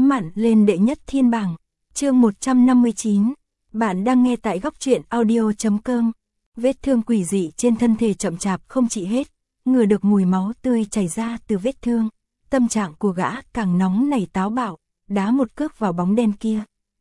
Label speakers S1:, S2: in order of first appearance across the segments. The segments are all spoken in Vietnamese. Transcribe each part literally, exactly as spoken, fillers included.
S1: chóng mặn lên đệ nhất thiên bảng. Chương một trăm năm mươi chín. Bạn đang nghe tại góc truyện audio chấm com. Vết thương quỷ dị trên thân thể chậm chạp không trị hết, ngửi được mùi máu tươi chảy ra từ vết thương. Tâm trạng của gã càng nóng nảy táo bạo, đá một cước vào bóng đen kia.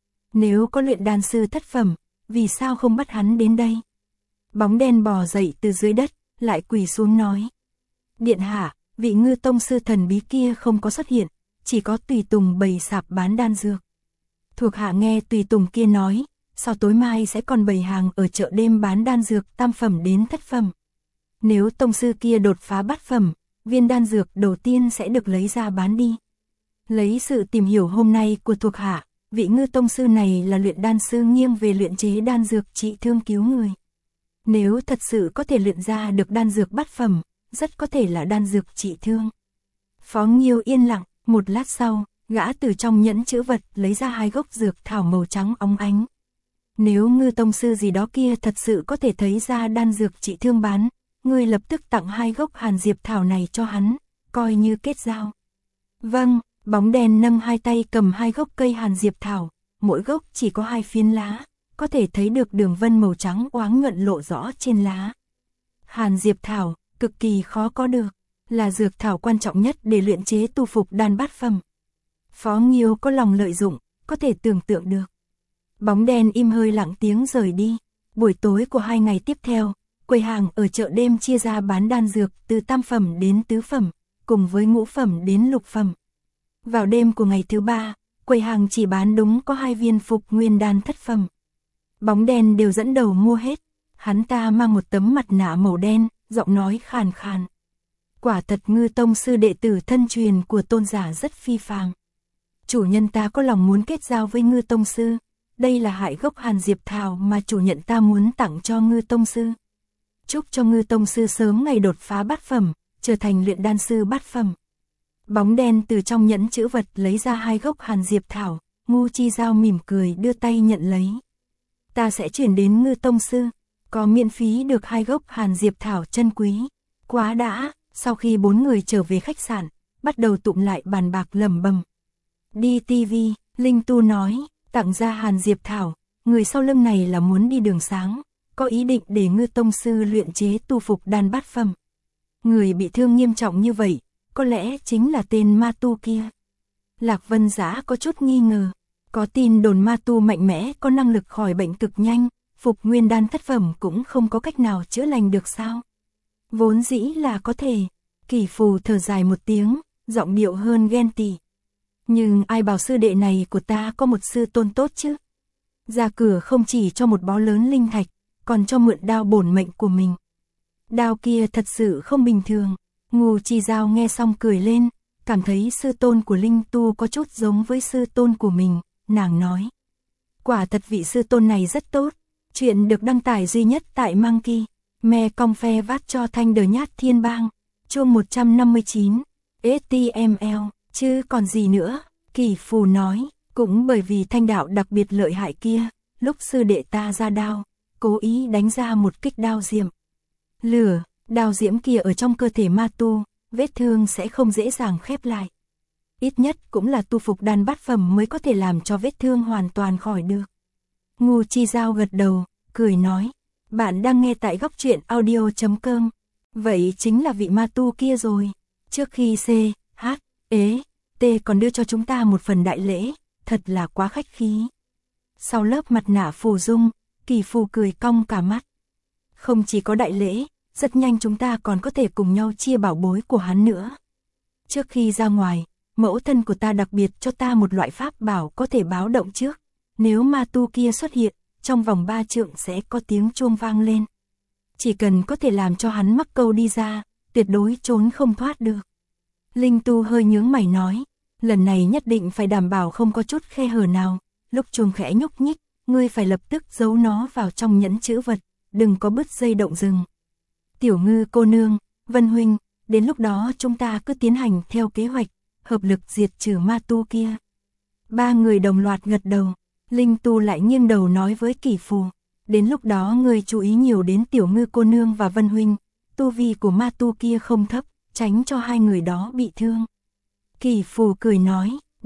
S1: Nếu có luyện đan sư thất phẩm, vì sao không bắt hắn đến đây? Bóng đen bò dậy từ dưới đất, lại quỳ xuống nói. Điện hạ, vị ngư tông sư thần bí kia không có xuất hiện, chỉ có tùy tùng bày sạp bán đan dược. Thuộc hạ nghe tùy tùng kia nói, sau tối mai sẽ còn bày hàng ở chợ đêm bán đan dược tam phẩm đến thất phẩm. Nếu tông sư kia đột phá bát phẩm, viên đan dược đầu tiên sẽ được lấy ra bán đi. Lấy sự tìm hiểu hôm nay của thuộc hạ, vị ngư tông sư này là luyện đan sư nghiêng về luyện chế đan dược trị thương cứu người. Nếu thật sự có thể luyện ra được đan dược bát phẩm, rất có thể là đan dược trị thương. Phó Nghiêu yên lặng, một lát sau, gã từ trong nhẫn chữ vật lấy ra hai gốc dược thảo màu trắng óng ánh. Nếu ngư tông sư gì đó kia thật sự có thể thấy ra đan dược trị thương bán, ngươi lập tức tặng hai gốc hàn diệp thảo này cho hắn, coi như kết giao. Vâng, bóng đen nâng hai tay cầm hai gốc cây hàn diệp thảo, mỗi gốc chỉ có hai phiến lá, có thể thấy được đường vân màu trắng oáng nhuận lộ rõ trên lá. Hàn diệp thảo, cực kỳ khó có được, là dược thảo quan trọng nhất để luyện chế tu phục đan bát phẩm. Phó Nghiêu có lòng lợi dụng, có thể tưởng tượng được. Bóng đen im hơi lặng tiếng rời đi. Buổi tối của hai ngày tiếp theo, quầy hàng ở chợ đêm chia ra bán đan dược từ tam phẩm đến tứ phẩm, cùng với ngũ phẩm đến lục phẩm. Vào đêm của ngày thứ ba, quầy hàng chỉ bán đúng có hai viên phục nguyên đan thất phẩm. Bóng đen đều dẫn đầu mua hết. Hắn ta mang một tấm mặt nạ màu đen, giọng nói khàn khàn. Quả thật ngư tông sư đệ tử thân truyền của tôn giả rất phi phàm. Chủ nhân ta có lòng muốn kết giao với ngư tông sư. Đây là hại gốc hàn diệp thảo mà chủ nhận ta muốn tặng cho ngư tông sư. Chúc cho ngư tông sư sớm ngày đột phá bát phẩm, trở thành luyện đan sư bát phẩm. Bóng đen từ trong nhẫn chữ vật lấy ra hai gốc hàn diệp thảo, Ngu Chi Giao mỉm cười đưa tay nhận lấy. Ta sẽ chuyển đến ngư tông sư, có miễn phí được hai gốc hàn diệp thảo chân quý. Quá đã, sau khi bốn người trở về khách sạn, bắt đầu tụm lại bàn bạc lẩm bẩm. Đi ti vi, Linh Tu nói, tặng ra hàn diệp thảo, người sau lưng này là muốn đi đường sáng, có ý định để ngư tông sư luyện chế tu phục đan bát phẩm. Người bị thương nghiêm trọng như vậy, có lẽ chính là tên ma tu kia. Lạc Vân Giá có chút nghi ngờ, có tin đồn ma tu mạnh mẽ có năng lực khỏi bệnh cực nhanh, phục nguyên đan thất phẩm cũng không có cách nào chữa lành được sao? Vốn dĩ là có thể. Kỳ Phù thở dài một tiếng, giọng điệu hơn ghen tị. Nhưng ai bảo sư đệ này của ta có một sư tôn tốt chứ? Ra cửa không chỉ cho một bó lớn linh thạch, còn cho mượn đao bổn mệnh của mình. Đao kia thật sự không bình thường. Ngu Chi Giao nghe xong cười lên, cảm thấy sư tôn của Linh Tu có chút giống với sư tôn của mình, nàng nói. Quả thật vị sư tôn này rất tốt. Chuyện được đăng tải duy nhất tại Monkey, me cong phe vát cho thanh đờ nhát thiên bang. Chương một trăm năm mươi chín, ét tê em lờ, chứ còn gì nữa, Kỳ Phù nói, cũng bởi vì thanh đạo đặc biệt lợi hại kia, lúc sư đệ ta ra đao, cố ý đánh ra một kích đao diệm. Lửa, đao diễm kia ở trong cơ thể ma tu, vết thương sẽ không dễ dàng khép lại. Ít nhất cũng là tu phục đan bát phẩm mới có thể làm cho vết thương hoàn toàn khỏi được. Ngu Chi Giao gật đầu, cười nói, bạn đang nghe tại góc truyện audio chấm com. Vậy chính là vị ma tu kia rồi. Trước khi C, H, E, T còn đưa cho chúng ta một phần đại lễ, thật là quá khách khí. Sau lớp mặt nạ phù dung, Kỳ Phù cười cong cả mắt. Không chỉ có đại lễ, rất nhanh chúng ta còn có thể cùng nhau chia bảo bối của hắn nữa. Trước khi ra ngoài, mẫu thân của ta đặc biệt cho ta một loại pháp bảo có thể báo động trước. Nếu ma tu kia xuất hiện, trong vòng ba trượng sẽ có tiếng chuông vang lên. Chỉ cần có thể làm cho hắn mắc câu đi ra, tuyệt đối trốn không thoát được. Linh Tu hơi nhướng mày nói, lần này nhất định phải đảm bảo không có chút khe hở nào, lúc chuông khẽ nhúc nhích, ngươi phải lập tức giấu nó vào trong nhẫn chữ vật, đừng có bứt dây động rừng. Tiểu Ngư cô nương, Vân huynh, đến lúc đó chúng ta cứ tiến hành theo kế hoạch, hợp lực diệt trừ ma tu kia. Ba người đồng loạt gật đầu, Linh Tu lại nghiêng đầu nói với Kỳ Phù, đến lúc đó ngươi chú ý nhiều đến Tiểu Ngư cô nương và Vân huynh, tu vi của ma tu kia không thấp, tránh cho hai người đó bị thương. Kỳ Phù cười nói, được,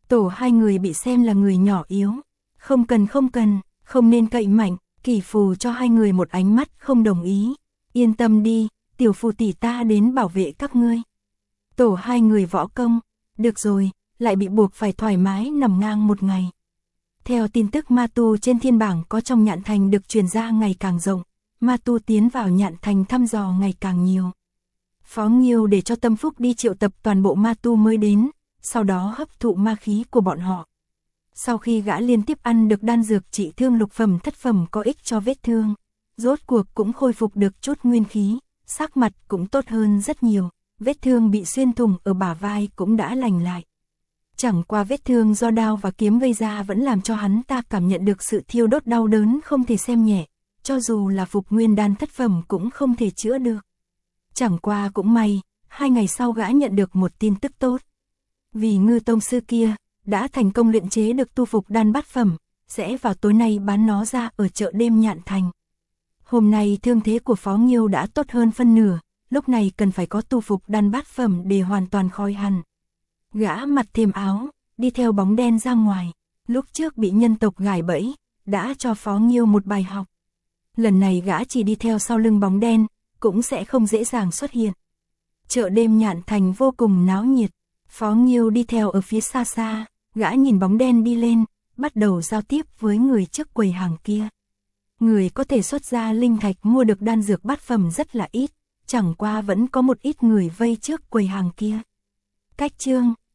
S1: Tổ hai người bị xem là người nhỏ yếu. Không cần không cần, không nên cậy mạnh, Kỷ Phù cho hai người một ánh mắt không đồng ý. Yên tâm đi, tiểu Phù tỷ ta đến bảo vệ các ngươi. Tổ hai người võ công, được rồi, lại bị buộc phải thoải mái nằm ngang một ngày. Theo tin tức ma tu trên thiên bảng có trong Nhạn Thành được truyền ra ngày càng rộng, ma tu tiến vào Nhạn Thành thăm dò ngày càng nhiều. Phó Nghiêu để cho Tâm Phúc đi triệu tập toàn bộ ma tu mới đến, sau đó hấp thụ ma khí của bọn họ. Sau khi gã liên tiếp ăn được đan dược trị thương lục phẩm thất phẩm có ích cho vết thương, rốt cuộc cũng khôi phục được chút nguyên khí, sắc mặt cũng tốt hơn rất nhiều, vết thương bị xuyên thủng ở bả vai cũng đã lành lại. Chẳng qua vết thương do đao và kiếm gây ra vẫn làm cho hắn ta cảm nhận được sự thiêu đốt đau đớn không thể xem nhẹ, cho dù là phục nguyên đan thất phẩm cũng không thể chữa được. Chẳng qua cũng may, hai ngày sau gã nhận được một tin tức tốt. Vì Ngư tông sư kia đã thành công luyện chế được tu phục đan bát phẩm, sẽ vào tối nay bán nó ra ở chợ đêm Nhạn Thành. Hôm nay thương thế của Phó Nghiêu đã tốt hơn phân nửa, lúc này cần phải có tu phục đan bát phẩm để hoàn toàn khỏi hẳn. Gã mặc thêm áo, đi theo bóng đen ra ngoài, lúc trước bị nhân tộc gài bẫy, đã cho Phó Nghiêu một bài học. Lần này gã chỉ đi theo sau lưng bóng đen, cũng sẽ không dễ dàng xuất hiện. Chợ đêm Nhạn Thành vô cùng náo nhiệt, Phó Nghiêu đi theo ở phía xa xa, gã nhìn bóng đen đi lên, bắt đầu giao tiếp với người trước quầy hàng kia. Người có thể xuất ra linh thạch mua được đan dược bát phẩm rất là ít, chẳng qua vẫn có một ít người vây trước quầy hàng kia. Cách chương